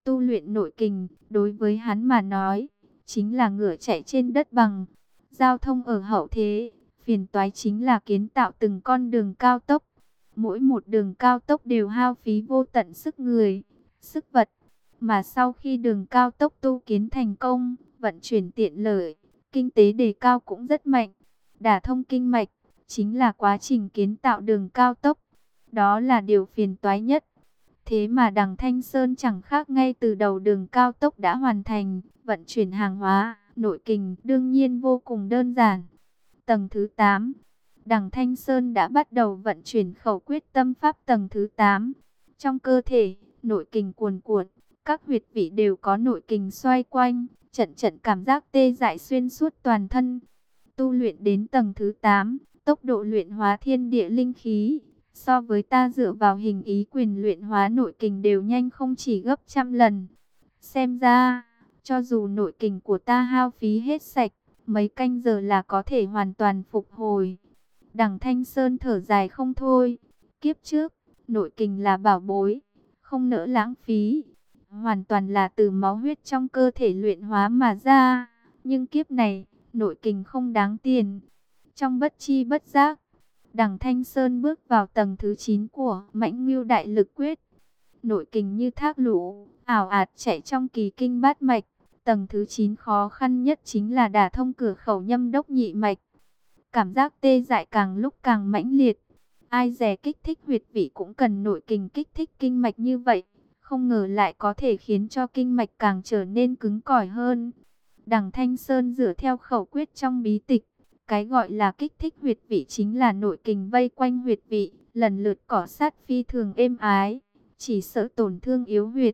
Tu luyện nội kình, đối với hắn mà nói, chính là ngựa chạy trên đất bằng. Giao thông ở hậu thế, phiền toái chính là kiến tạo từng con đường cao tốc. Mỗi một đường cao tốc đều hao phí vô tận sức người, sức vật. Mà sau khi đường cao tốc tu kiến thành công, vận chuyển tiện lợi, kinh tế đề cao cũng rất mạnh. Đả thông kinh mạch, chính là quá trình kiến tạo đường cao tốc. Đó là điều phiền toái nhất. Thế mà đằng Thanh Sơn chẳng khác, ngay từ đầu đường cao tốc đã hoàn thành, vận chuyển hàng hóa, nội kình đương nhiên vô cùng đơn giản. Tầng thứ 8, đằng Thanh Sơn đã bắt đầu vận chuyển khẩu quyết tâm pháp tầng thứ 8. Trong cơ thể, nội kình cuồn cuộn, các huyệt vị đều có nội kình xoay quanh, trận trận cảm giác tê dại xuyên suốt toàn thân. Tu luyện đến tầng thứ 8, tốc độ luyện hóa thiên địa linh khí, so với ta dựa vào hình ý quyền luyện hóa nội kình đều nhanh không chỉ gấp trăm lần. Xem ra, cho dù nội kình của ta hao phí hết sạch, mấy canh giờ là có thể hoàn toàn phục hồi. Đằng Thanh Sơn thở dài không thôi. Kiếp trước, nội kình là bảo bối, không nỡ lãng phí. Hoàn toàn là từ máu huyết trong cơ thể luyện hóa mà ra. Nhưng kiếp này, nội kình không đáng tiền. Trong bất chi bất giác, đằng Thanh Sơn bước vào tầng thứ 9 của Mãnh Ngưu Đại Lực Quyết. Nội kình như thác lũ, ảo ạt chạy trong kỳ kinh bát mạch. Tầng thứ 9 khó khăn nhất chính là đả thông cửa khẩu nhâm đốc nhị mạch. Cảm giác tê dại càng lúc càng mãnh liệt. Ai dè kích thích huyệt vị cũng cần nội kình kích thích kinh mạch như vậy. Không ngờ lại có thể khiến cho kinh mạch càng trở nên cứng cỏi hơn. Đằng Thanh Sơn dựa theo khẩu quyết trong bí tịch. Cái gọi là kích thích huyệt vị chính là nội kình vây quanh huyệt vị, lần lượt cọ sát phi thường êm ái, chỉ sợ tổn thương yếu huyệt.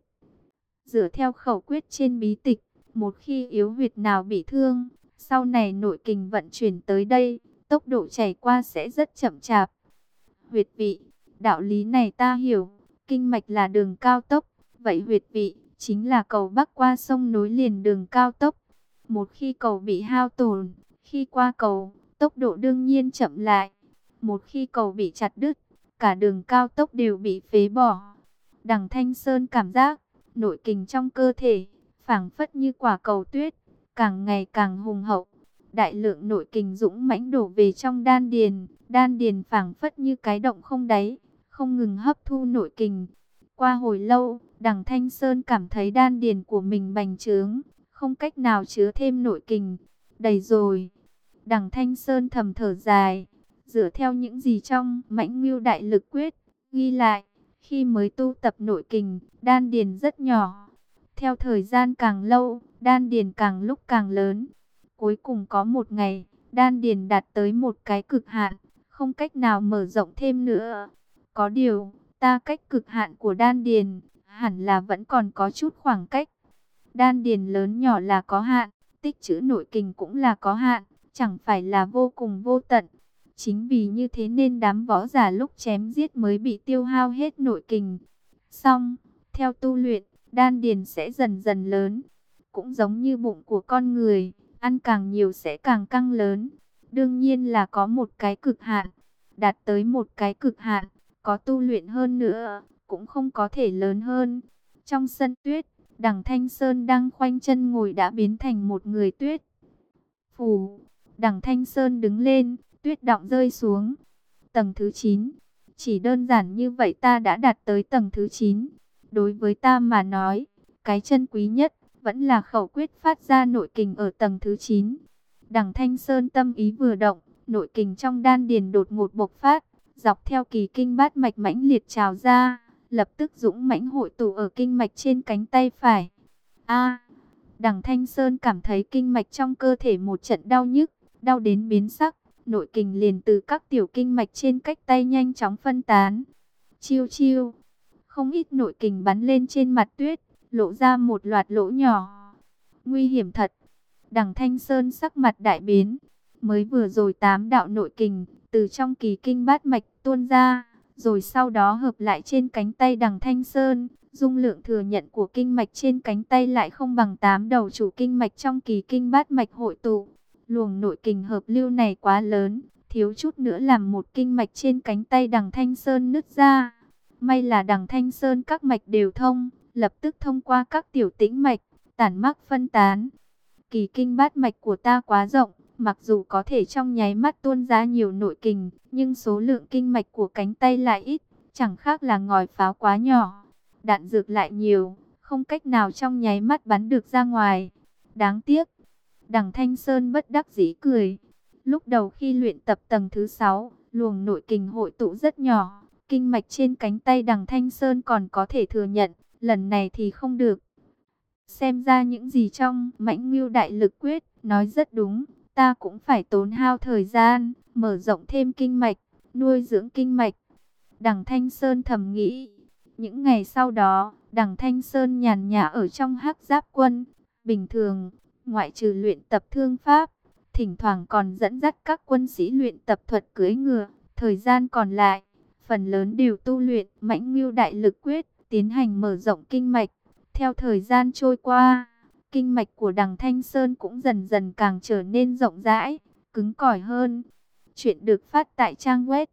Dựa theo khẩu quyết trên bí tịch, một khi yếu huyệt nào bị thương, sau này nội kình vận chuyển tới đây, tốc độ chảy qua sẽ rất chậm chạp. Huyệt vị, đạo lý này ta hiểu, kinh mạch là đường cao tốc, vậy huyệt vị chính là cầu bắc qua sông nối liền đường cao tốc. Một khi cầu bị hao tổn, khi qua cầu, tốc độ đương nhiên chậm lại. Một khi cầu bị chặt đứt, cả đường cao tốc đều bị phế bỏ. Đằng Thanh Sơn cảm giác, nội kình trong cơ thể, phảng phất như quả cầu tuyết, càng ngày càng hùng hậu. Đại lượng nội kình dũng mãnh đổ về trong đan điền phảng phất như cái động không đáy, không ngừng hấp thu nội kình. Qua hồi lâu, đằng Thanh Sơn cảm thấy đan điền của mình bành trướng, không cách nào chứa thêm nội kình. Đầy rồi. Đằng Thanh Sơn thầm thở dài, dựa theo những gì trong Mãnh Ngưu Đại Lực Quyết ghi lại, khi mới tu tập nội kình, đan điền rất nhỏ. Theo thời gian càng lâu, đan điền càng lúc càng lớn. Cuối cùng có một ngày, đan điền đạt tới một cái cực hạn, không cách nào mở rộng thêm nữa. Có điều, ta cách cực hạn của đan điền, hẳn là vẫn còn có chút khoảng cách. Đan điền lớn nhỏ là có hạn, tích trữ nội kình cũng là có hạn, chẳng phải là vô cùng vô tận. Chính vì như thế nên đám võ giả lúc chém giết mới bị tiêu hao hết nội kình. Xong, theo tu luyện, đan điền sẽ dần dần lớn. Cũng giống như bụng của con người, ăn càng nhiều sẽ càng căng lớn. Đương nhiên là có một cái cực hạn. Đạt tới một cái cực hạn, có tu luyện hơn nữa, cũng không có thể lớn hơn. Trong sân tuyết, đằng Thanh Sơn đang khoanh chân ngồi đã biến thành một người tuyết. Phù, đằng Thanh Sơn đứng lên, tuyết đọng rơi xuống. Tầng thứ 9, chỉ đơn giản như vậy ta đã đạt tới tầng thứ 9. Đối với ta mà nói, cái chân quý nhất vẫn là khẩu quyết phát ra nội kình ở tầng thứ 9. Đằng Thanh Sơn tâm ý vừa động, nội kình trong đan điền đột ngột bộc phát, dọc theo kỳ kinh bát mạch mãnh liệt trào ra, lập tức dũng mãnh hội tụ ở kinh mạch trên cánh tay phải. Đằng Thanh Sơn cảm thấy kinh mạch trong cơ thể một trận đau nhức, đau đến biến sắc, nội kình liền từ các tiểu kinh mạch trên cách tay nhanh chóng phân tán. Chiêu chiêu, không ít nội kình bắn lên trên mặt tuyết, lộ ra một loạt lỗ nhỏ. Nguy hiểm thật. Đằng Thanh Sơn sắc mặt đại biến. Mới vừa rồi 8 đạo nội kình từ trong kỳ kinh bát mạch tuôn ra, rồi sau đó hợp lại trên cánh tay đằng Thanh Sơn. Dung lượng thừa nhận của kinh mạch trên cánh tay lại không bằng 8 đầu chủ kinh mạch trong kỳ kinh bát mạch hội tụ. Luồng nội kình hợp lưu này quá lớn, thiếu chút nữa làm một kinh mạch trên cánh tay đằng Thanh Sơn nứt ra. May là đằng Thanh Sơn các mạch đều thông, lập tức thông qua các tiểu tĩnh mạch, tản mác phân tán. Kỳ kinh bát mạch của ta quá rộng, mặc dù có thể trong nháy mắt tuôn ra nhiều nội kình, nhưng số lượng kinh mạch của cánh tay lại ít, chẳng khác là ngòi pháo quá nhỏ. Đạn dược lại nhiều, không cách nào trong nháy mắt bắn được ra ngoài. Đáng tiếc. Đằng Thanh Sơn bất đắc dĩ cười. Lúc đầu khi luyện tập tầng thứ 6, luồng nội kình hội tụ rất nhỏ, kinh mạch trên cánh tay Đằng Thanh Sơn còn có thể thừa nhận, lần này thì không được. Xem ra những gì trong Mãnh Ngưu Đại Lực Quyết nói rất đúng, ta cũng phải tốn hao thời gian, mở rộng thêm kinh mạch, nuôi dưỡng kinh mạch. Đằng Thanh Sơn thầm nghĩ. Những ngày sau đó, Đằng Thanh Sơn nhàn nhã ở trong Hắc Giáp Quân. Bình thường, ngoại trừ luyện tập thương pháp, thỉnh thoảng còn dẫn dắt các quân sĩ luyện tập thuật cưỡi ngựa. Thời gian còn lại, phần lớn đều tu luyện Mãnh Ngưu Đại Lực Quyết, tiến hành mở rộng kinh mạch. Theo thời gian trôi qua, kinh mạch của Đằng Thanh Sơn cũng dần dần càng trở nên rộng rãi, cứng cỏi hơn. Chuyện được phát tại trang web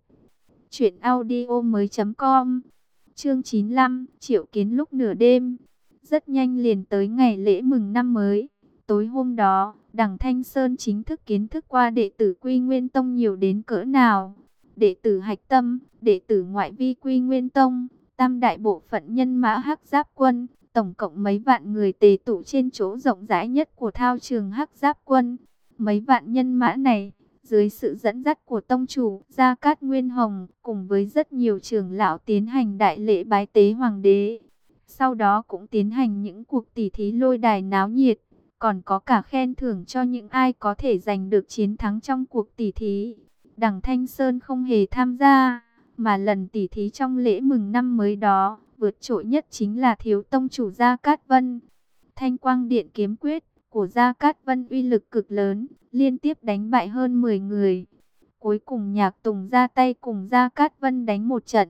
truyệnaudiomoi.com. Chương 95, triệu kiến lúc nửa đêm. Rất nhanh liền tới ngày lễ mừng năm mới. Tối hôm đó, Đằng Thanh Sơn chính thức kiến thức qua đệ tử Quy Nguyên Tông nhiều đến cỡ nào. Đệ tử hạch tâm, đệ tử ngoại vi Quy Nguyên Tông, tam đại bộ phận nhân mã Hắc Giáp Quân, tổng cộng mấy vạn người tề tụ trên chỗ rộng rãi nhất của thao trường Hắc Giáp Quân. Mấy vạn nhân mã này, dưới sự dẫn dắt của tông chủ Gia Cát Nguyên Hồng, cùng với rất nhiều trưởng lão tiến hành đại lễ bái tế hoàng đế. Sau đó cũng tiến hành những cuộc tỉ thí lôi đài náo nhiệt, còn có cả khen thưởng cho những ai có thể giành được chiến thắng trong cuộc tỉ thí. Đằng Thanh Sơn không hề tham gia, mà lần tỉ thí trong lễ mừng năm mới đó, vượt trội nhất chính là thiếu tông chủ Gia Cát Vân. Thanh Quang Điện kiếm quyết của Gia Cát Vân uy lực cực lớn, liên tiếp đánh bại hơn 10 người. Cuối cùng Nhạc Tùng ra tay cùng Gia Cát Vân đánh một trận.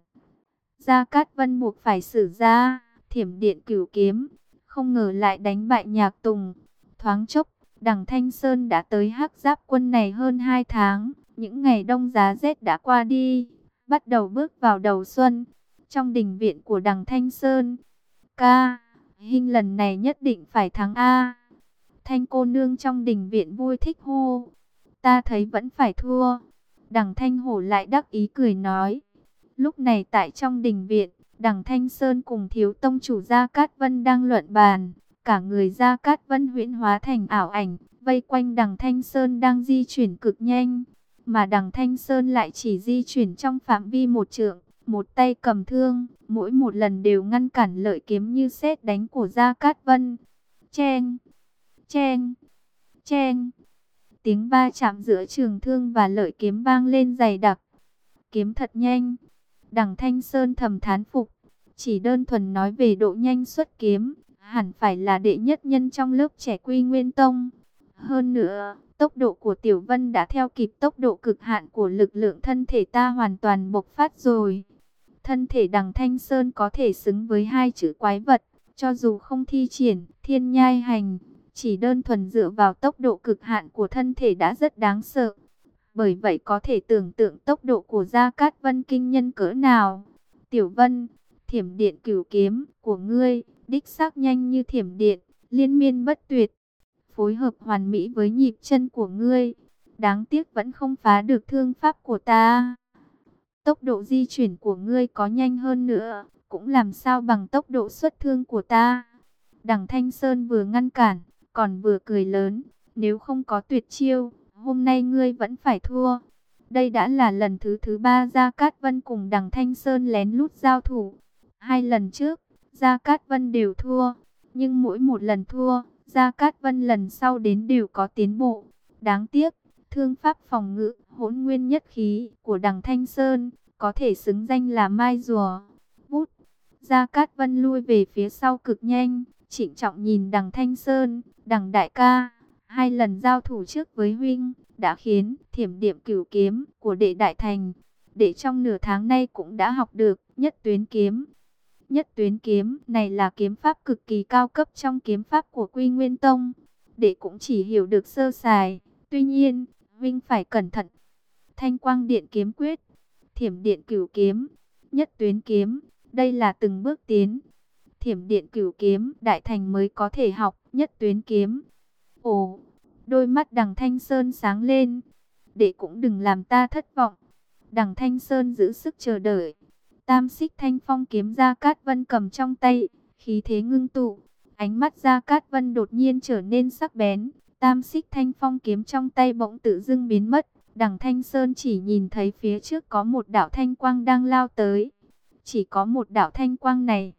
Gia Cát Vân buộc phải sử ra Thiểm Điện Cửu Kiếm, không ngờ lại đánh bại Nhạc Tùng. Thoáng chốc, Đằng Thanh Sơn đã tới Hắc Giáp Quân này hơn 2 tháng, những ngày đông giá rét đã qua đi, bắt đầu bước vào đầu xuân. Trong đình viện của Đằng Thanh Sơn, ca, Hinh lần này nhất định phải thắng a. Thanh cô nương trong đình viện vui thích hô. Ta thấy vẫn phải thua. Đằng Thanh Hổ lại đắc ý cười nói. Lúc này tại trong đình viện, Đằng Thanh Sơn cùng thiếu tông chủ Gia Cát Vân đang luận bàn. Cả người Gia Cát Vân huyễn hóa thành ảo ảnh, vây quanh Đằng Thanh Sơn đang di chuyển cực nhanh. Mà Đằng Thanh Sơn lại chỉ di chuyển trong phạm vi 1 trượng, một tay cầm thương, mỗi một lần đều ngăn cản lợi kiếm như sét đánh của Gia Cát Vân. Cheng! Cheng, cheng, tiếng va chạm giữa trường thương và lợi kiếm vang lên dày đặc. Kiếm thật nhanh. Đằng Thanh Sơn thầm thán phục. Chỉ đơn thuần nói về độ nhanh xuất kiếm, hẳn phải là đệ nhất nhân trong lớp trẻ Quy Nguyên Tông. Hơn nữa, tốc độ của Tiểu Vân đã theo kịp tốc độ cực hạn của lực lượng thân thể ta hoàn toàn bộc phát rồi. Thân thể Đằng Thanh Sơn có thể xứng với 2 chữ quái vật, cho dù không thi triển Thiên Nhai Hành. Chỉ đơn thuần dựa vào tốc độ cực hạn của thân thể đã rất đáng sợ. Bởi vậy có thể tưởng tượng tốc độ của Gia Cát Vân kinh nhân cỡ nào. Tiểu Vân, Thiểm Điện Cửu Kiếm của ngươi, đích xác nhanh như thiểm điện, liên miên bất tuyệt. Phối hợp hoàn mỹ với nhịp chân của ngươi. Đáng tiếc vẫn không phá được thương pháp của ta. Tốc độ di chuyển của ngươi có nhanh hơn nữa, cũng làm sao bằng tốc độ xuất thương của ta. Đằng Thanh Sơn vừa ngăn cản, còn vừa cười lớn, nếu không có tuyệt chiêu, hôm nay ngươi vẫn phải thua. Đây đã là lần thứ 3 Gia Cát Vân cùng Đằng Thanh Sơn lén lút giao thủ. 2 lần trước, Gia Cát Vân đều thua, nhưng mỗi một lần thua, Gia Cát Vân lần sau đến đều có tiến bộ. Đáng tiếc, thương pháp phòng ngự Hỗn Nguyên Nhất Khí của Đằng Thanh Sơn có thể xứng danh là mai rùa. Vút, Gia Cát Vân lui về phía sau cực nhanh, trịnh trọng nhìn Đằng Thanh Sơn. Đằng đại ca, 2 lần giao thủ trước với huynh đã khiến Thiểm Điện Cửu Kiếm của đệ đại thành. Đệ trong nửa tháng nay cũng đã học được Nhất Tuyến Kiếm. Nhất Tuyến Kiếm này là kiếm pháp cực kỳ cao cấp trong kiếm pháp của Quy Nguyên Tông. Đệ cũng chỉ hiểu được sơ sài, tuy nhiên huynh phải cẩn thận. Thanh Quang Điện kiếm quyết, Thiểm Điện Cửu Kiếm, Nhất Tuyến Kiếm, đây là từng bước tiến. Thiểm điện cửu kiếm, đại thành mới có thể học, nhất tuyến kiếm. Ồ, đôi mắt Đằng Thanh Sơn sáng lên. Đệ cũng đừng làm ta thất vọng. Đằng Thanh Sơn giữ sức chờ đợi. Tam xích thanh phong kiếm Gia Cát Vân cầm trong tay, khí thế ngưng tụ. Ánh mắt Gia Cát Vân đột nhiên trở nên sắc bén. Tam xích thanh phong kiếm trong tay bỗng tự dưng biến mất. Đằng Thanh Sơn chỉ nhìn thấy phía trước có một đạo thanh quang đang lao tới. Chỉ có một đạo thanh quang này.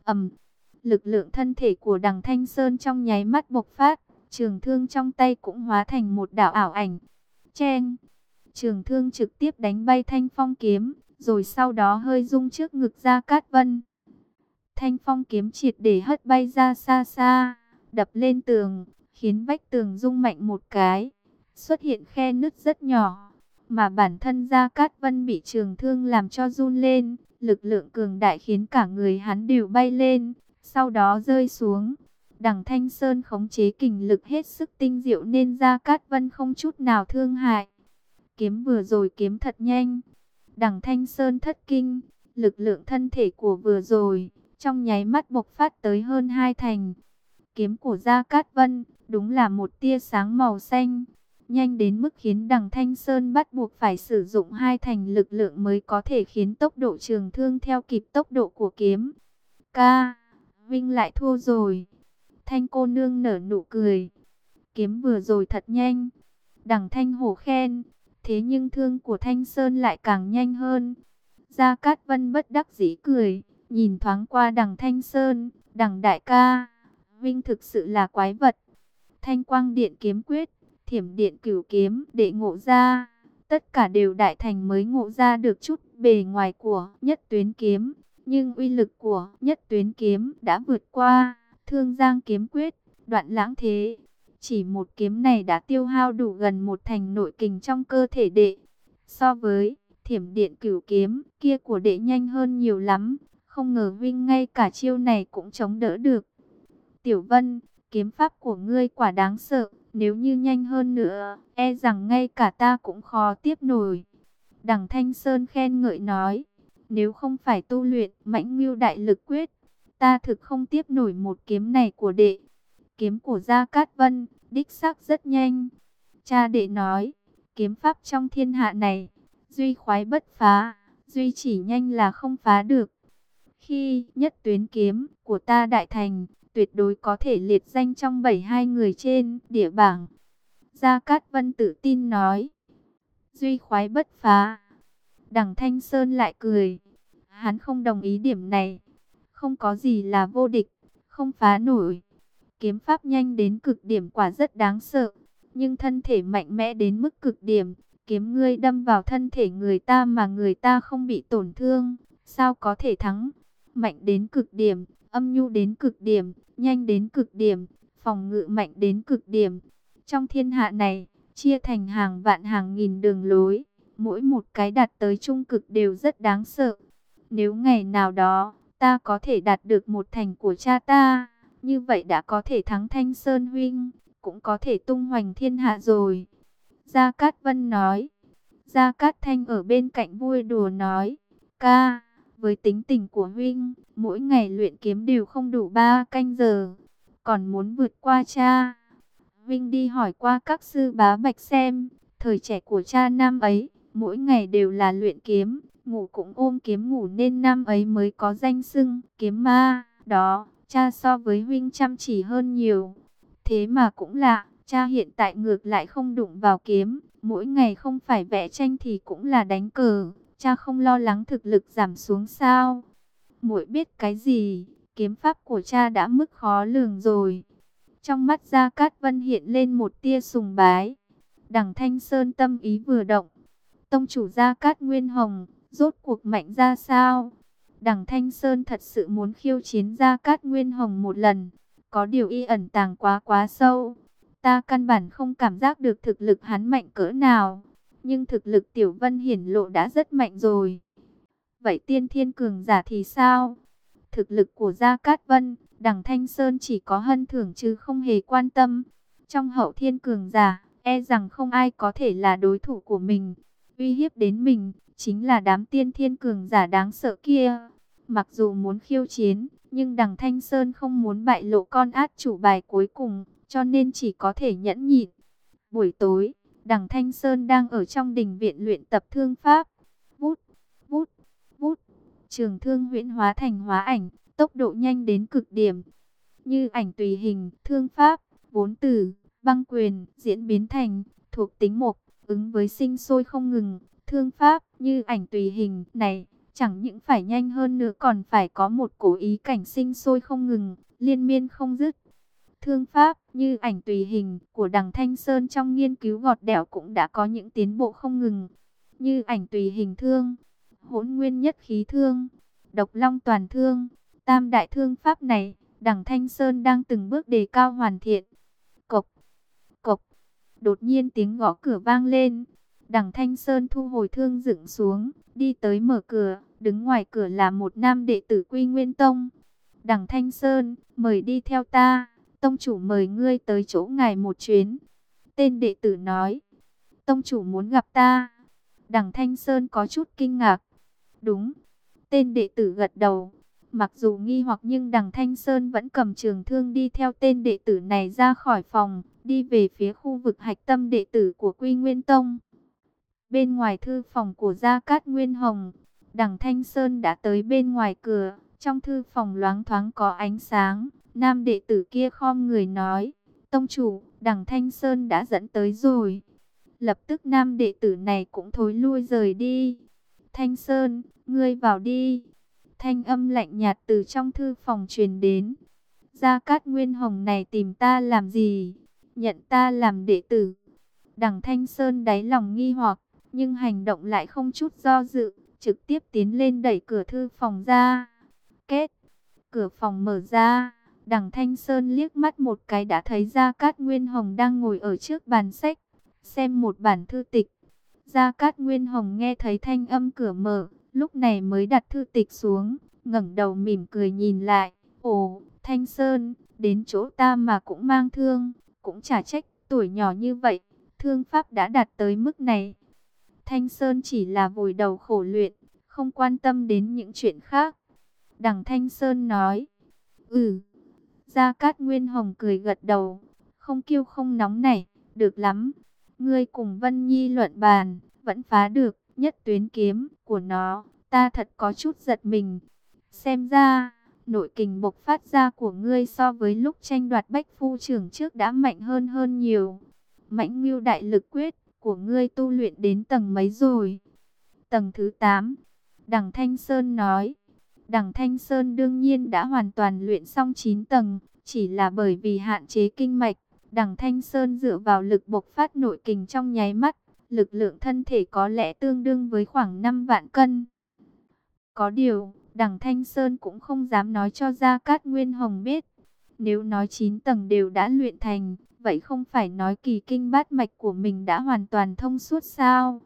Lực lượng thân thể của Đằng Thanh Sơn trong nháy mắt bộc phát. Trường thương trong tay cũng hóa thành một đạo ảo ảnh. Cheng! Trường thương trực tiếp đánh bay thanh phong kiếm, rồi sau đó hơi rung trước ngực Gia Cát Vân. Thanh phong kiếm triệt để hất bay ra xa xa, đập lên tường, khiến vách tường rung mạnh một cái, xuất hiện khe nứt rất nhỏ. Mà bản thân Gia Cát Vân bị trường thương làm cho run lên, lực lượng cường đại khiến cả người hắn đều bay lên, sau đó rơi xuống. Đằng Thanh Sơn khống chế kình lực hết sức tinh diệu nên Gia Cát Vân không chút nào thương hại. Kiếm vừa rồi kiếm thật nhanh. Đằng Thanh Sơn thất kinh, lực lượng thân thể của vừa rồi, trong nháy mắt bộc phát tới hơn 2 thành. Kiếm của Gia Cát Vân, đúng là một tia sáng màu xanh. Nhanh đến mức khiến Đằng Thanh Sơn bắt buộc phải sử dụng 2 thành lực lượng mới có thể khiến tốc độ trường thương theo kịp tốc độ của kiếm. Ca, Vinh lại thua rồi. Thanh cô nương nở nụ cười. Kiếm vừa rồi thật nhanh. Đằng Thanh hổ khen. Thế nhưng thương của Thanh Sơn lại càng nhanh hơn. Gia Cát Vân bất đắc dĩ cười. Nhìn thoáng qua Đằng Thanh Sơn. Đằng đại ca, Vinh thực sự là quái vật. Thanh quang điện kiếm quyết, thiểm điện cửu kiếm đệ ngộ ra. Tất cả đều đại thành mới ngộ ra được chút bề ngoài của nhất tuyến kiếm. Nhưng uy lực của nhất tuyến kiếm đã vượt qua Thương Giang kiếm quyết, Đoạn Lãng thế. Chỉ một kiếm này đã tiêu hao đủ gần 1 thành nội kình trong cơ thể đệ. So với thiểm điện cửu kiếm kia của đệ nhanh hơn nhiều lắm. Không ngờ Vinh ngay cả chiêu này cũng chống đỡ được. Tiểu Vân, kiếm pháp của ngươi quả đáng sợ. Nếu như nhanh hơn nữa, e rằng ngay cả ta cũng khó tiếp nổi. Đằng Thanh Sơn khen ngợi nói. Nếu không phải tu luyện Mãnh Ngưu Đại Lực Quyết, ta thực không tiếp nổi một kiếm này của đệ. Kiếm của Gia Cát Vân, đích xác rất nhanh. Cha đệ nói, kiếm pháp trong thiên hạ này, duy khoái bất phá, duy chỉ nhanh là không phá được. Khi nhất tuyến kiếm của ta đại thành, tuyệt đối có thể liệt danh trong 72 người trên địa bảng. Gia Cát Vân tự tin nói, duy khoái bất phá. Đằng Thanh Sơn lại cười, hắn không đồng ý điểm này. Không có gì là vô địch, không phá nổi. Kiếm pháp nhanh đến cực điểm quả rất đáng sợ, nhưng thân thể mạnh mẽ đến mức cực điểm. Kiếm ngươi đâm vào thân thể người ta mà người ta không bị tổn thương, sao có thể thắng? Mạnh đến cực điểm, âm nhu đến cực điểm, nhanh đến cực điểm, phòng ngự mạnh đến cực điểm. Trong thiên hạ này, chia thành hàng vạn hàng nghìn đường lối, mỗi một cái đạt tới trung cực đều rất đáng sợ. Nếu ngày nào đó, ta có thể đạt được 1 thành của cha ta, như vậy đã có thể thắng Thanh Sơn huynh, cũng có thể tung hoành thiên hạ rồi. Gia Cát Vân nói. Gia Cát Thanh ở bên cạnh vui đùa nói, ca, với tính tình của huynh, mỗi ngày luyện kiếm đều không đủ 3 canh giờ, còn muốn vượt qua cha. Huynh đi hỏi qua các sư bá Bạch xem, thời trẻ của cha năm ấy, mỗi ngày đều là luyện kiếm, ngủ cũng ôm kiếm ngủ nên năm ấy mới có danh xưng kiếm ma. Đó, cha so với huynh chăm chỉ hơn nhiều. Thế mà cũng lạ, cha hiện tại ngược lại không đụng vào kiếm, mỗi ngày không phải vẽ tranh thì cũng là đánh cờ. Cha không lo lắng thực lực giảm xuống sao? Muội biết cái gì? Kiếm pháp của cha đã mức khó lường rồi. Trong mắt Gia Cát Vân hiện lên một tia sùng bái. Đằng Thanh Sơn tâm ý vừa động. Tông chủ Gia Cát Nguyên Hồng, rốt cuộc mạnh ra sao? Đằng Thanh Sơn thật sự muốn khiêu chiến Gia Cát Nguyên Hồng một lần. Có điều y ẩn tàng quá sâu. Ta căn bản không cảm giác được thực lực hắn mạnh cỡ nào. Nhưng thực lực Tiểu Vân hiển lộ đã rất mạnh rồi. Vậy tiên thiên cường giả thì sao? Thực lực của Gia Cát Vân, Đằng Thanh Sơn chỉ có hân thưởng chứ không hề quan tâm. Trong hậu thiên cường giả, e rằng không ai có thể là đối thủ của mình. Uy hiếp đến mình, chính là đám tiên thiên cường giả đáng sợ kia. Mặc dù muốn khiêu chiến, Nhưng Đằng Thanh Sơn không muốn bại lộ con át chủ bài cuối cùng, cho nên chỉ có thể nhẫn nhịn. Buổi tối, Đằng Thanh Sơn đang ở trong đình viện luyện tập thương pháp. Vút, vút, vút, trường thương huyễn hóa thành hóa ảnh, tốc độ nhanh đến cực điểm. Như ảnh tùy hình, thương pháp, vốn từ, băng quyền, diễn biến thành, thuộc tính mộc, ứng với sinh sôi không ngừng. Thương pháp, như ảnh tùy hình, này, chẳng những phải nhanh hơn nữa còn phải có một cố ý cảnh sinh sôi không ngừng, liên miên không dứt. Thương pháp, như ảnh tùy hình, của Đằng Thanh Sơn trong nghiên cứu gọt đẽo cũng đã có những tiến bộ không ngừng. Như ảnh tùy hình thương, hỗn nguyên nhất khí thương, độc long toàn thương, tam đại thương pháp này, Đằng Thanh Sơn đang từng bước đề cao hoàn thiện. Cộc, cộc, đột nhiên tiếng gõ cửa vang lên. Đằng Thanh Sơn thu hồi thương dựng xuống, đi tới mở cửa, đứng ngoài cửa là một nam đệ tử Quy Nguyên Tông. Đằng Thanh Sơn, mời đi theo ta, tông chủ mời ngươi tới chỗ ngài một chuyến. Tên đệ tử nói, tông chủ muốn gặp ta. Đằng Thanh Sơn có chút kinh ngạc. Đúng, tên đệ tử gật đầu. Mặc dù nghi hoặc nhưng Đằng Thanh Sơn vẫn cầm trường thương đi theo tên đệ tử này ra khỏi phòng, đi về phía khu vực hạch tâm đệ tử của Quy Nguyên Tông. Bên ngoài thư phòng của Gia Cát Nguyên Hồng, Đằng Thanh Sơn đã tới bên ngoài cửa, trong thư phòng loáng thoáng có ánh sáng. Nam đệ tử kia khom người nói, tông chủ, Đằng Thanh Sơn đã dẫn tới rồi. Lập tức nam đệ tử này cũng thối lui rời đi. Thanh Sơn, ngươi vào đi. Thanh âm lạnh nhạt từ trong thư phòng truyền đến. Gia Cát Nguyên Hồng này tìm ta làm gì? Nhận ta làm đệ tử. Đằng Thanh Sơn đáy lòng nghi hoặc, nhưng hành động lại không chút do dự, trực tiếp tiến lên đẩy cửa thư phòng ra. Kết, cửa phòng mở ra. Đằng Thanh Sơn liếc mắt một cái đã thấy Gia Cát Nguyên Hồng đang ngồi ở trước bàn sách, xem một bản thư tịch. Gia Cát Nguyên Hồng nghe thấy thanh âm cửa mở, lúc này mới đặt thư tịch xuống, ngẩng đầu mỉm cười nhìn lại. Ồ, Thanh Sơn, đến chỗ ta mà cũng mang thương, cũng chả trách, tuổi nhỏ như vậy, thương pháp đã đạt tới mức này. Thanh Sơn chỉ là vùi đầu khổ luyện, không quan tâm đến những chuyện khác. Đằng Thanh Sơn nói, Gia Cát Nguyên Hồng cười gật đầu, không kiêu không nóng nảy, được lắm. Ngươi cùng Vân Nhi luận bàn, vẫn phá được nhất tuyến kiếm của nó, ta thật có chút giật mình. Xem ra, nội kình bộc phát ra của ngươi so với lúc tranh đoạt Bách Phu trưởng trước đã mạnh hơn nhiều. Mãnh Ngưu Đại Lực Quyết của ngươi tu luyện đến tầng mấy rồi? Tầng thứ 8, Đằng Thanh Sơn nói. Đằng Thanh Sơn đương nhiên đã hoàn toàn luyện xong 9 tầng, chỉ là bởi vì hạn chế kinh mạch. Đằng Thanh Sơn dựa vào lực bộc phát nội kình trong nháy mắt, lực lượng thân thể có lẽ tương đương với khoảng 5 vạn cân. Có điều, Đằng Thanh Sơn cũng không dám nói cho Gia Cát Nguyên Hồng biết. Nếu nói 9 tầng đều đã luyện thành, vậy không phải nói kỳ kinh bát mạch của mình đã hoàn toàn thông suốt sao?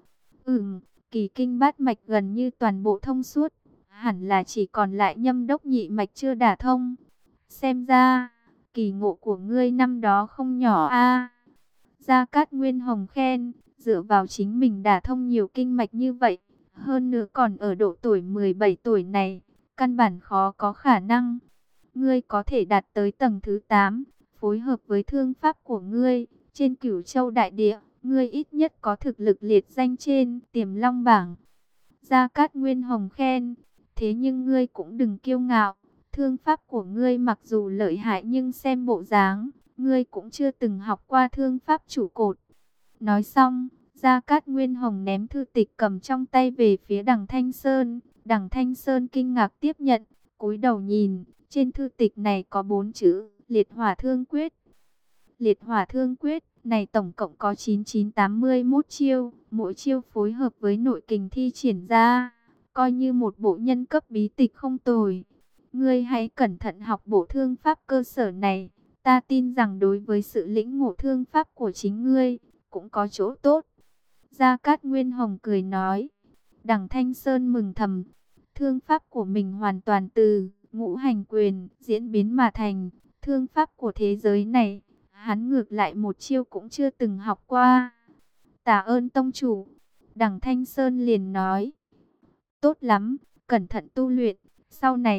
Kỳ kinh bát mạch gần như toàn bộ thông suốt, hẳn là chỉ còn lại nhâm đốc nhị mạch chưa đả thông. Xem ra, kỳ ngộ của ngươi năm đó không nhỏ a. Gia Cát Nguyên Hồng khen, dựa vào chính mình đả thông nhiều kinh mạch như vậy, hơn nữa còn ở độ tuổi 17 tuổi này, căn bản khó có khả năng. Ngươi có thể đạt tới tầng thứ 8, phối hợp với thương pháp của ngươi, trên Cửu Châu đại địa, ngươi ít nhất có thực lực liệt danh trên Tiềm Long bảng. Gia Cát Nguyên Hồng khen, thế nhưng ngươi cũng đừng kiêu ngạo, thương pháp của ngươi mặc dù lợi hại nhưng xem bộ dáng, ngươi cũng chưa từng học qua thương pháp trụ cột. Nói xong, Gia Cát Nguyên Hồng ném thư tịch cầm trong tay về phía Đằng Thanh Sơn. Đằng Thanh Sơn kinh ngạc tiếp nhận, cúi đầu nhìn, trên thư tịch này có 4 chữ, Liệt Hỏa Thương Quyết. Liệt Hỏa Thương Quyết này tổng cộng có 9981 chiêu, mỗi chiêu phối hợp với nội kình thi triển ra, coi như một bộ nhân cấp bí tịch không tồi. Ngươi hãy cẩn thận học bộ thương pháp cơ sở này, ta tin rằng đối với sự lĩnh ngộ thương pháp của chính ngươi, cũng có chỗ tốt. Gia Cát Nguyên Hồng cười nói. Đằng Thanh Sơn mừng thầm, thương pháp của mình hoàn toàn từ ngũ hành quyền diễn biến mà thành, thương pháp của thế giới này, hắn ngược lại một chiêu cũng chưa từng học qua. Tạ ơn tông chủ. Đằng Thanh Sơn liền nói, tốt lắm, cẩn thận tu luyện, sau này,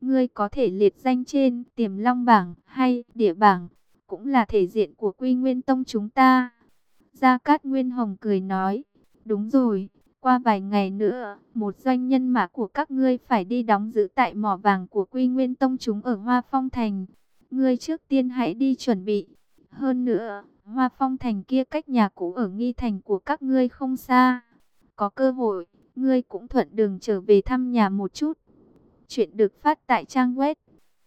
ngươi có thể liệt danh trên Tiềm Long bảng hay Địa bảng, cũng là thể diện của Quy Nguyên Tông chúng ta. Gia Cát Nguyên Hồng cười nói, đúng rồi, qua vài ngày nữa, một doanh nhân mã của các ngươi phải đi đóng giữ tại mỏ vàng của Quy Nguyên Tông chúng ở Hoa Phong Thành. Ngươi trước tiên hãy đi chuẩn bị. Hơn nữa, Hoa Phong Thành kia cách nhà cũ ở Nghi Thành của các ngươi không xa. Có cơ hội, ngươi cũng thuận đường trở về thăm nhà một chút. Chuyện được phát tại trang web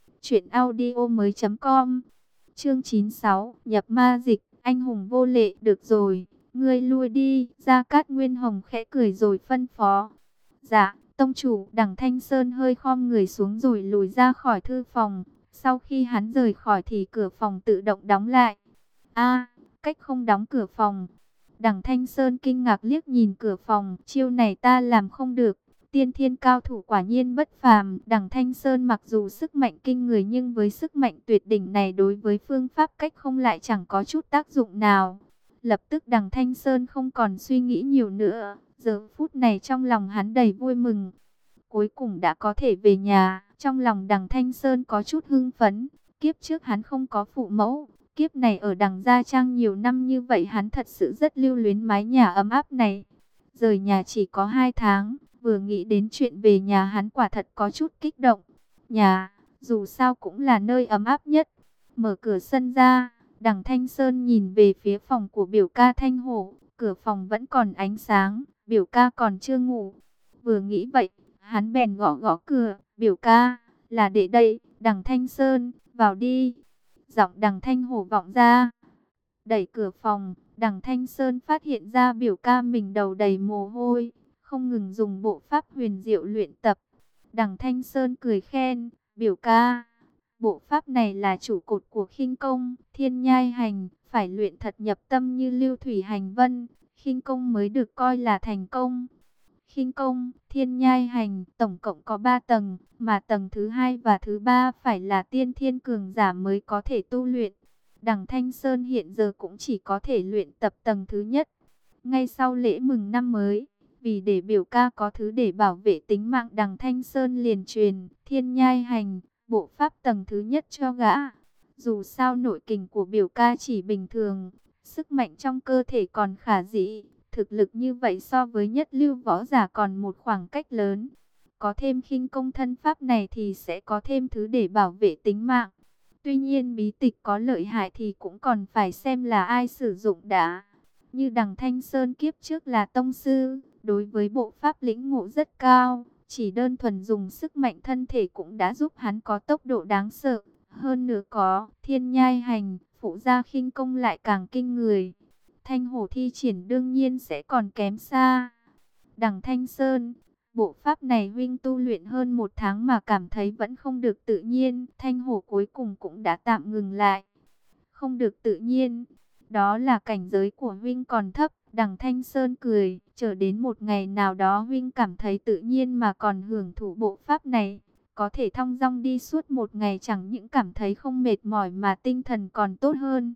truyệnaudiomoi.com. Chương 96, nhập ma dịch, anh hùng vô lệ. Được rồi, ngươi lui đi. Gia Cát Nguyên Hồng khẽ cười rồi phân phó. Dạ, tông chủ. Đằng Thanh Sơn hơi khom người xuống rồi lùi ra khỏi thư phòng. Sau khi hắn rời khỏi thì cửa phòng tự động đóng lại. A, cách không đóng cửa phòng. Đằng Thanh Sơn kinh ngạc liếc nhìn cửa phòng, chiêu này ta làm không được. Tiên thiên cao thủ quả nhiên bất phàm. Đằng Thanh Sơn mặc dù sức mạnh kinh người nhưng với sức mạnh tuyệt đỉnh này đối với phương pháp cách không lại chẳng có chút tác dụng nào. Lập tức đằng Thanh Sơn không còn suy nghĩ nhiều nữa. Giờ phút này trong lòng hắn đầy vui mừng. Cuối cùng đã có thể về nhà. Trong lòng đằng Thanh Sơn có chút hưng phấn. Kiếp trước hắn không có phụ mẫu. Kiếp này ở đằng Gia Trang nhiều năm như vậy hắn thật sự rất lưu luyến mái nhà ấm áp này. Rời nhà chỉ có 2 tháng. Vừa nghĩ đến chuyện về nhà hắn quả thật có chút kích động. Nhà, dù sao cũng là nơi ấm áp nhất. Mở cửa sân ra, đằng Thanh Sơn nhìn về phía phòng của biểu ca Thanh Hổ. Cửa phòng vẫn còn ánh sáng, biểu ca còn chưa ngủ. Vừa nghĩ vậy, hắn bèn gõ gõ cửa. Biểu ca, là đệ đây, đằng Thanh Sơn, vào đi. Giọng đằng Thanh Hổ vọng ra. Đẩy cửa phòng, đằng Thanh Sơn phát hiện ra biểu ca mình đầu đầy mồ hôi, không ngừng dùng bộ pháp huyền diệu luyện tập. Đằng Thanh Sơn cười khen, biểu ca, bộ pháp này là trụ cột của khinh công, thiên nhai hành, phải luyện thật nhập tâm như lưu thủy hành vân, khinh công mới được coi là thành công. Khinh công, thiên nhai hành, tổng cộng có 3 tầng, mà tầng thứ 2 và thứ 3 phải là tiên thiên cường giả mới có thể tu luyện. Đằng Thanh Sơn hiện giờ cũng chỉ có thể luyện tập tầng thứ nhất. Ngay sau lễ mừng năm mới, vì để biểu ca có thứ để bảo vệ tính mạng, đằng Thanh Sơn liền truyền thiên nhai hành, bộ pháp tầng thứ nhất cho gã. Dù sao nội kình của biểu ca chỉ bình thường, sức mạnh trong cơ thể còn khả dĩ. Thực lực như vậy so với nhất lưu võ giả còn một khoảng cách lớn. Có thêm khinh công thân pháp này thì sẽ có thêm thứ để bảo vệ tính mạng. Tuy nhiên bí tịch có lợi hại thì cũng còn phải xem là ai sử dụng đã. Như đằng Thanh Sơn kiếp trước là tông sư, đối với bộ pháp lĩnh ngộ rất cao. Chỉ đơn thuần dùng sức mạnh thân thể cũng đã giúp hắn có tốc độ đáng sợ. Hơn nữa có thiên nhai hành, phụ gia khinh công lại càng kinh người. Thanh Hổ thi triển đương nhiên sẽ còn kém xa. Đằng Thanh Sơn, bộ pháp này huynh tu luyện hơn 1 tháng mà cảm thấy vẫn không được tự nhiên. Thanh Hổ cuối cùng cũng đã tạm ngừng lại. Không được tự nhiên, đó là cảnh giới của huynh còn thấp. Đằng Thanh Sơn cười, chờ đến một ngày nào đó huynh cảm thấy tự nhiên mà còn hưởng thụ bộ pháp này. Có thể thong dong đi suốt một ngày chẳng những cảm thấy không mệt mỏi mà tinh thần còn tốt hơn.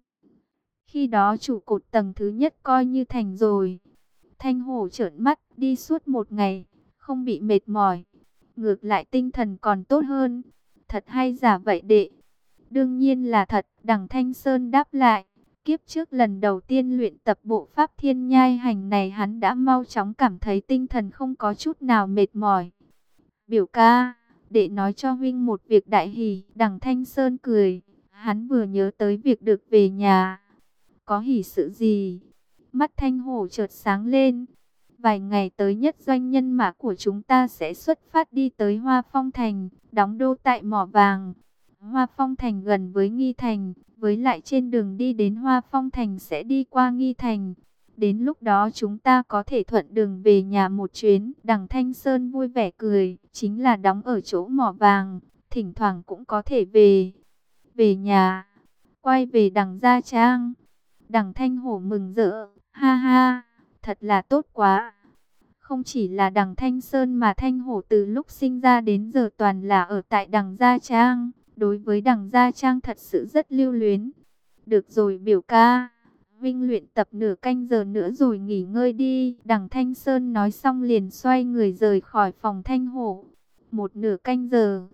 Khi đó trụ cột tầng thứ nhất coi như thành rồi. Thanh Hổ trợn mắt, đi suốt một ngày, không bị mệt mỏi. Ngược lại tinh thần còn tốt hơn. Thật hay giả vậy đệ? Đương nhiên là thật, đằng Thanh Sơn đáp lại. Kiếp trước lần đầu tiên luyện tập bộ pháp thiên nhai hành này hắn đã mau chóng cảm thấy tinh thần không có chút nào mệt mỏi. Biểu ca, đệ nói cho huynh một việc đại hỷ. Đằng Thanh Sơn cười, hắn vừa nhớ tới việc được về nhà. Có hỷ sự gì? Mắt Thanh Hổ chợt sáng lên. Vài ngày tới nhất doanh nhân mã của chúng ta sẽ xuất phát đi tới Hoa Phong Thành, đóng đô tại mỏ vàng. Hoa Phong Thành gần với Nghi Thành, với lại trên đường đi đến Hoa Phong Thành sẽ đi qua Nghi Thành. Đến lúc đó chúng ta có thể thuận đường về nhà một chuyến. Đằng Thanh Sơn vui vẻ cười, chính là đóng ở chỗ mỏ vàng, thỉnh thoảng cũng có thể về. Về nhà, quay về đằng Gia Trang. Đằng Thanh Hổ mừng rỡ, ha ha, thật là tốt quá. Không chỉ là đằng Thanh Sơn mà Thanh Hổ từ lúc sinh ra đến giờ toàn là ở tại đằng Gia Trang. Đối với đằng Gia Trang thật sự rất lưu luyến. Được rồi biểu ca, huynh luyện tập nửa canh giờ nữa rồi nghỉ ngơi đi. Đằng Thanh Sơn nói xong liền xoay người rời khỏi phòng Thanh Hổ. Một nửa canh giờ,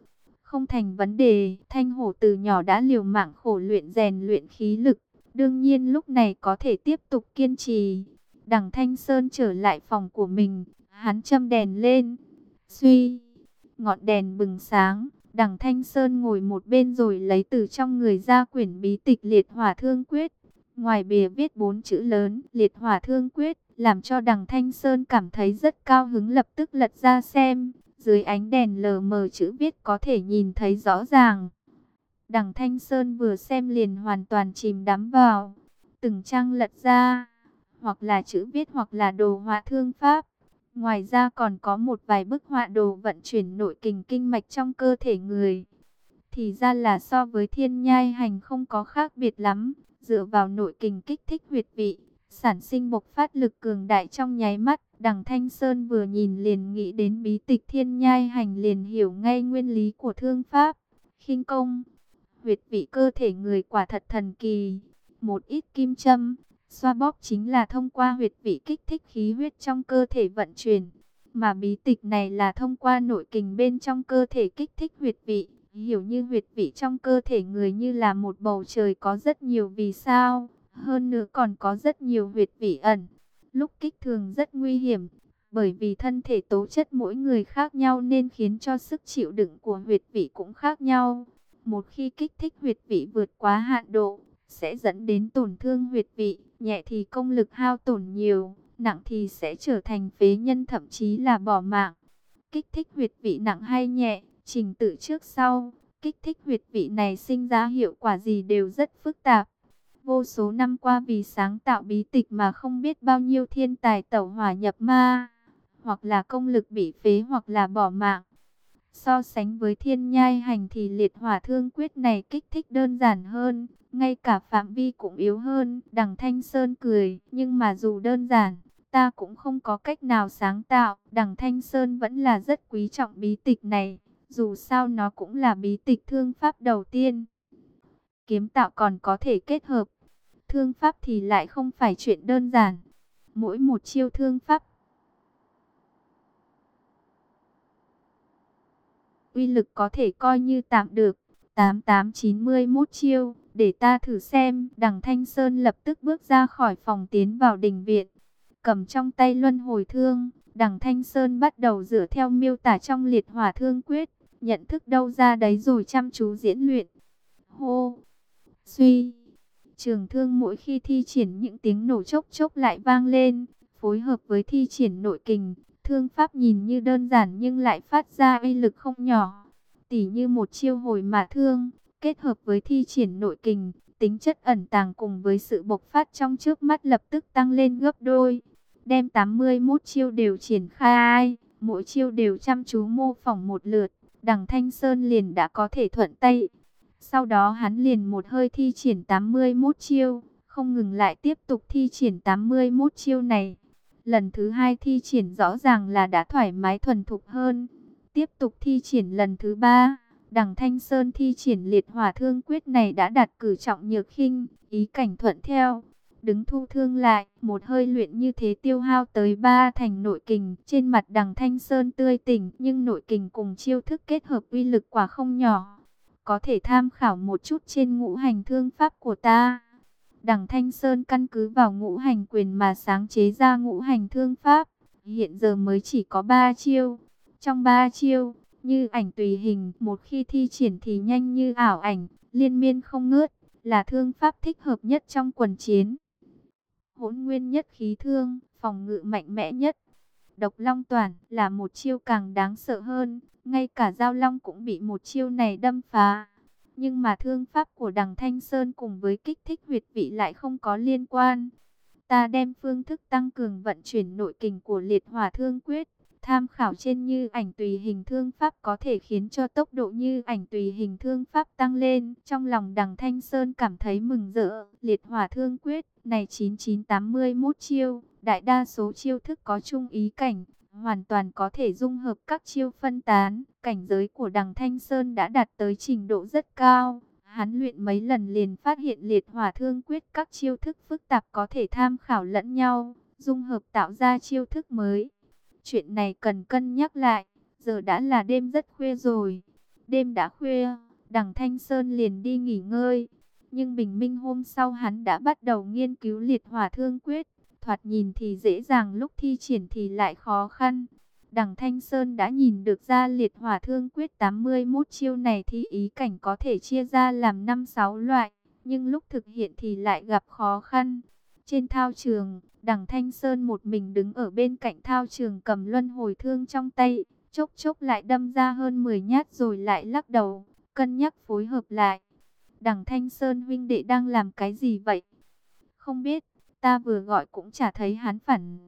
không thành vấn đề. Thanh hổ từ nhỏ đã liều mạng khổ luyện rèn luyện khí lực, đương nhiên lúc này có thể tiếp tục kiên trì. Đằng Thanh Sơn trở lại phòng của mình, hắn châm đèn lên. Suy, ngọn đèn bừng sáng, Đằng Thanh Sơn ngồi một bên rồi lấy từ trong người ra quyển bí tịch Liệt Hỏa Thương Quyết. Ngoài bìa viết 4 chữ lớn Liệt Hỏa Thương Quyết, làm cho Đằng Thanh Sơn cảm thấy rất cao hứng, lập tức lật ra xem. Dưới ánh đèn lờ mờ chữ viết có thể nhìn thấy rõ ràng. Đằng Thanh Sơn vừa xem liền hoàn toàn chìm đắm vào. Từng trang lật ra, hoặc là chữ viết hoặc là đồ họa thương pháp. Ngoài ra còn có một vài bức họa đồ vận chuyển nội kình kinh mạch trong cơ thể người. Thì ra là so với thiên nhai hành không có khác biệt lắm. Dựa vào nội kình kích thích huyệt vị, sản sinh bộc phát lực cường đại trong nháy mắt. Đằng Thanh Sơn vừa nhìn liền nghĩ đến bí tịch thiên nhai hành, liền hiểu ngay nguyên lý của thương pháp, khinh công. Huyệt vị cơ thể người quả thật thần kỳ. Một ít kim châm, xoa bóp chính là thông qua huyệt vị kích thích khí huyết trong cơ thể vận chuyển. Mà bí tịch này là thông qua nội kình bên trong cơ thể kích thích huyệt vị. Hiểu như huyệt vị trong cơ thể người như là một bầu trời có rất nhiều vì sao. Hơn nữa còn có rất nhiều huyệt vị ẩn. Lúc kích thường rất nguy hiểm. Bởi vì thân thể tố chất mỗi người khác nhau nên khiến cho sức chịu đựng của huyệt vị cũng khác nhau. Một khi kích thích huyệt vị vượt quá hạn độ, sẽ dẫn đến tổn thương huyệt vị. Nhẹ thì công lực hao tổn nhiều, nặng thì sẽ trở thành phế nhân, thậm chí là bỏ mạng. Kích thích huyệt vị nặng hay nhẹ, trình tự trước sau, kích thích huyệt vị này sinh ra hiệu quả gì đều rất phức tạp. Vô số năm qua vì sáng tạo bí tịch mà không biết bao nhiêu thiên tài tẩu hỏa nhập ma, hoặc là công lực bị phế hoặc là bỏ mạng. So sánh với thiên nhai hành thì liệt hỏa thương quyết này kích thích đơn giản hơn, ngay cả phạm vi cũng yếu hơn. Đằng Thanh Sơn cười, nhưng mà dù đơn giản, ta cũng không có cách nào sáng tạo. Đằng Thanh Sơn vẫn là rất quý trọng bí tịch này, dù sao nó cũng là bí tịch thương pháp đầu tiên. Kiếm tạo còn có thể kết hợp, thương pháp thì lại không phải chuyện đơn giản. Mỗi một chiêu thương pháp uy lực có thể coi như tạm được. 8891 chiêu, để ta thử xem. Đằng Thanh Sơn lập tức bước ra khỏi phòng tiến vào đình viện. Cầm trong tay luân hồi thương, Đằng Thanh Sơn bắt đầu dựa theo miêu tả trong liệt hỏa thương quyết. Nhận thức đâu ra đấy rồi chăm chú diễn luyện. Hô, suy, trường thương mỗi khi thi triển những tiếng nổ chốc chốc lại vang lên. Phối hợp với thi triển nội kình, thương pháp nhìn như đơn giản nhưng lại phát ra uy lực không nhỏ. Tỉ như một chiêu hồi mà thương, kết hợp với thi triển nội kình, tính chất ẩn tàng cùng với sự bộc phát trong trước mắt lập tức tăng lên gấp đôi. Đem 81 chiêu đều triển khai, mỗi chiêu đều chăm chú mô phỏng một lượt, Đằng Thanh Sơn liền đã có thể thuận tay. Sau đó hắn liền một hơi thi triển 81 chiêu, không ngừng lại tiếp tục thi triển 81 chiêu này. Lần thứ hai thi triển rõ ràng là đã thoải mái thuần thục hơn. Tiếp tục thi triển lần thứ ba, Đằng Thanh Sơn thi triển liệt hỏa thương quyết này đã đạt cử trọng nhược khinh, ý cảnh thuận theo. Đứng thu thương lại, một hơi luyện như thế tiêu hao tới 3 thành nội kình. Trên mặt Đằng Thanh Sơn tươi tỉnh, nhưng nội kình cùng chiêu thức kết hợp uy lực quả không nhỏ. Có thể tham khảo một chút trên ngũ hành thương pháp của ta. Đằng Thanh Sơn căn cứ vào ngũ hành quyền mà sáng chế ra ngũ hành thương pháp. Hiện giờ mới chỉ có 3 chiêu. Trong 3 chiêu, như ảnh tùy hình, một khi thi triển thì nhanh như ảo ảnh, liên miên không ngớt, là thương pháp thích hợp nhất trong quần chiến. Hỗn nguyên nhất khí thương, phòng ngự mạnh mẽ nhất. Độc long toản là một chiêu càng đáng sợ hơn, ngay cả Giao Long cũng bị một chiêu này đâm phá. Nhưng mà thương pháp của Đằng Thanh Sơn cùng với kích thích huyệt vị lại không có liên quan. Ta đem phương thức tăng cường vận chuyển nội kình của liệt hỏa thương quyết, tham khảo trên như ảnh tùy hình thương pháp có thể khiến cho tốc độ như ảnh tùy hình thương pháp tăng lên. Trong lòng Đằng Thanh Sơn cảm thấy mừng rỡ, liệt hỏa thương quyết này 9981 chiêu, đại đa số chiêu thức có chung ý cảnh, hoàn toàn có thể dung hợp các chiêu phân tán. Cảnh giới của Đằng Thanh Sơn đã đạt tới trình độ rất cao. Hắn luyện mấy lần liền phát hiện liệt hỏa thương quyết các chiêu thức phức tạp có thể tham khảo lẫn nhau, dung hợp tạo ra chiêu thức mới. Chuyện này cần cân nhắc lại, giờ đã là đêm rất khuya rồi. Đêm đã khuya, Đằng Thanh Sơn liền đi nghỉ ngơi. Nhưng bình minh hôm sau hắn đã bắt đầu nghiên cứu liệt hỏa thương quyết. Thoạt nhìn thì dễ dàng, lúc thi triển thì lại khó khăn. Đằng Thanh Sơn đã nhìn được ra liệt hỏa thương quyết 81 chiêu này thì ý cảnh có thể chia ra làm 5-6 loại. Nhưng lúc thực hiện thì lại gặp khó khăn. Trên thao trường, Đằng Thanh Sơn một mình đứng ở bên cạnh thao trường cầm luân hồi thương trong tay. Chốc chốc lại đâm ra hơn 10 nhát rồi lại lắc đầu, cân nhắc phối hợp lại. Đằng Thanh Sơn huynh đệ đang làm cái gì vậy? Không biết, ta vừa gọi cũng chả thấy hắn phản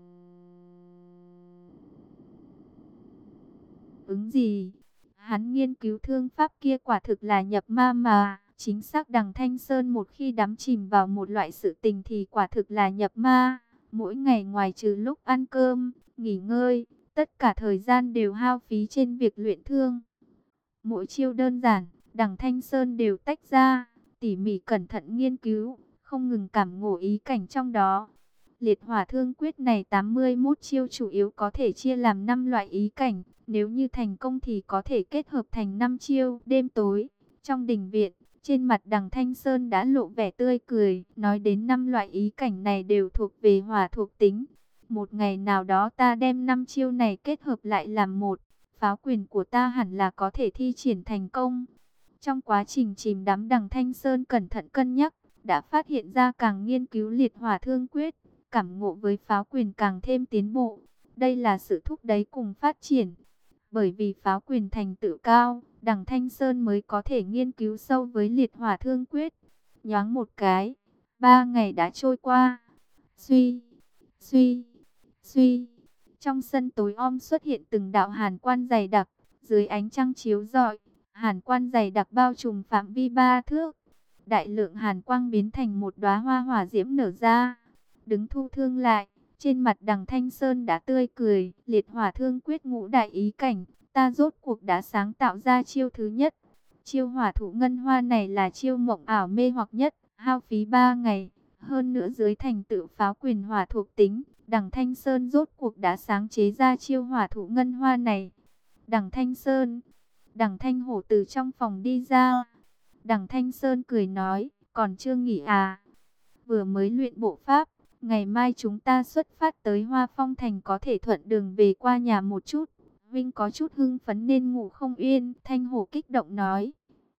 ứng gì. Hắn nghiên cứu thương pháp kia quả thực là nhập ma mà. Chính xác, Đằng Thanh Sơn một khi đắm chìm vào một loại sự tình thì quả thực là nhập ma. Mỗi ngày ngoài trừ lúc ăn cơm, nghỉ ngơi, tất cả thời gian đều hao phí trên việc luyện thương. Mỗi chiêu đơn giản, Đằng Thanh Sơn đều tách ra, tỉ mỉ cẩn thận nghiên cứu, không ngừng cảm ngộ ý cảnh trong đó. Liệt hỏa thương quyết này 81 chiêu chủ yếu có thể chia làm 5 loại ý cảnh. Nếu như thành công thì có thể kết hợp thành 5 chiêu. Đêm tối, trong đình viện, trên mặt Đằng Thanh Sơn đã lộ vẻ tươi cười. Nói đến 5 loại ý cảnh này đều thuộc về hỏa thuộc tính. Một ngày nào đó ta đem 5 chiêu này kết hợp lại làm một. Pháo quyền của ta hẳn là có thể thi triển thành công. Trong quá trình chìm đắm, Đằng Thanh Sơn cẩn thận cân nhắc, đã phát hiện ra càng nghiên cứu liệt hỏa thương quyết, cảm ngộ với pháo quyền càng thêm tiến bộ. Đây là sự thúc đẩy cùng phát triển. Bởi vì pháo quyền thành tựu cao, Đằng Thanh Sơn mới có thể nghiên cứu sâu với liệt hỏa thương quyết. Nhoáng một cái, 3 ngày đã trôi qua. Suy, suy, suy. Trong sân tối om xuất hiện từng đạo hàn quan dày đặc, dưới ánh trăng chiếu rọi, hàn quan dày đặc bao trùm phạm vi 3 thước. Đại lượng hàn quang biến thành một đóa hoa hỏa diễm nở ra. Đứng thu thương lại, trên mặt Đằng Thanh Sơn đã tươi cười. Liệt hỏa thương quyết ngũ đại ý cảnh, ta rốt cuộc đã sáng tạo ra chiêu thứ nhất. Chiêu hỏa thụ ngân hoa này là chiêu mộng ảo mê hoặc nhất, hao phí 3 ngày. Hơn nữa dưới thành tựu pháo quyền hỏa thuộc tính, Đằng Thanh Sơn rốt cuộc đã sáng chế ra chiêu hỏa thụ ngân hoa này. Đằng Thanh Sơn, Đằng Thanh Hổ từ trong phòng đi ra. Đằng Thanh Sơn cười nói, còn chưa nghỉ à? Vừa mới luyện bộ pháp, ngày mai chúng ta xuất phát tới Hoa Phong Thành, có thể thuận đường về qua nhà một chút. Vinh có chút hưng phấn nên ngủ không yên. Thanh Hổ kích động nói,